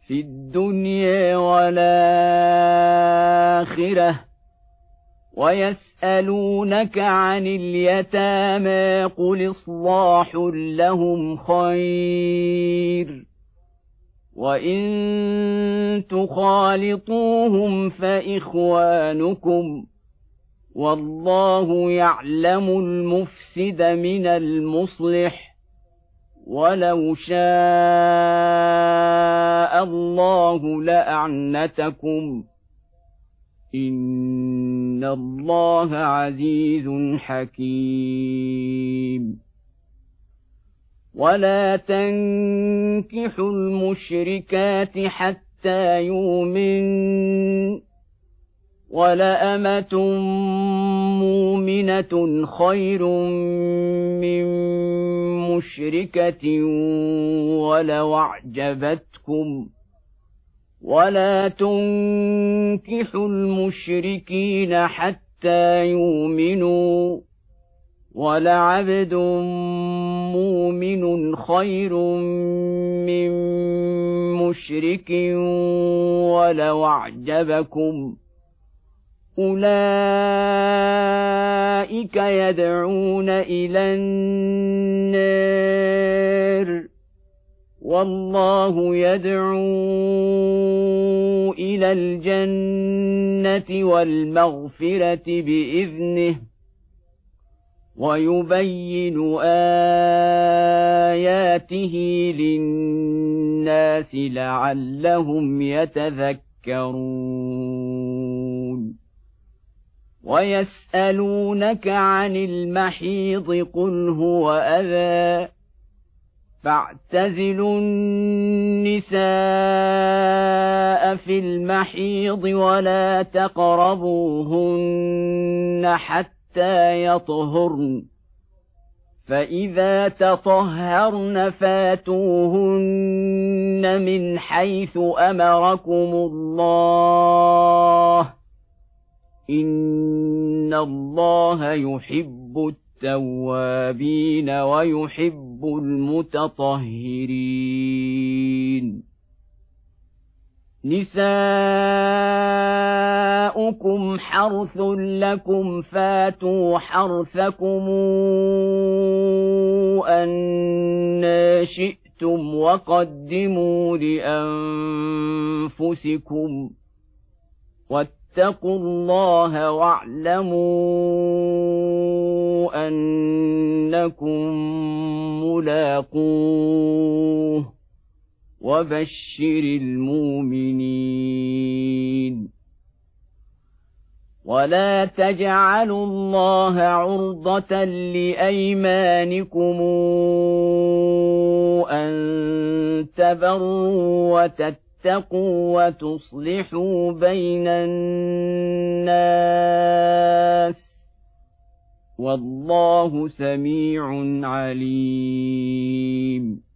في الدنيا والآخرة. ويسألونك عن اليتامى قل إصلاح لهم خير وإن تخالطوهم فإخوانكم والله يعلم المفسد من المصلح ولو شاء الله لأعنتكم إن الله عزيز حكيم. ولا تنكحوا المشركات حتى يؤمنوا ولأمة مؤمنة خير من مشركة ولو أعجبتكم ولا تنكحوا المشركين حتى يؤمنوا ولعبد مؤمن خير من مشرك ولو أعجبكم أولئك يدعون إلى النار والله يدعو إلى الجنة والمغفرة بإذنه ويبين آياته للناس لعلهم يتذكرون. ويسألونك عن المحيض قل هو أذى فاعتزلوا النساء في المحيض ولا تقربوهن حتى يطهرن فإذا تطهرن فاتوهن من حيث أمركم الله إن الله يحب التوابين ويحب المتطهرين. نساؤكم حرث لكم فاتوا حرثكم أنى شئتم وقدموا لأنفسكم واتقوا الله واعلموا أنكم ملاقوه وبشر المؤمنين. ولا تجعلوا الله عرضة لأيمانكم أن تبروا وتتقوا وتصلحوا بين الناس والله سميع عليم.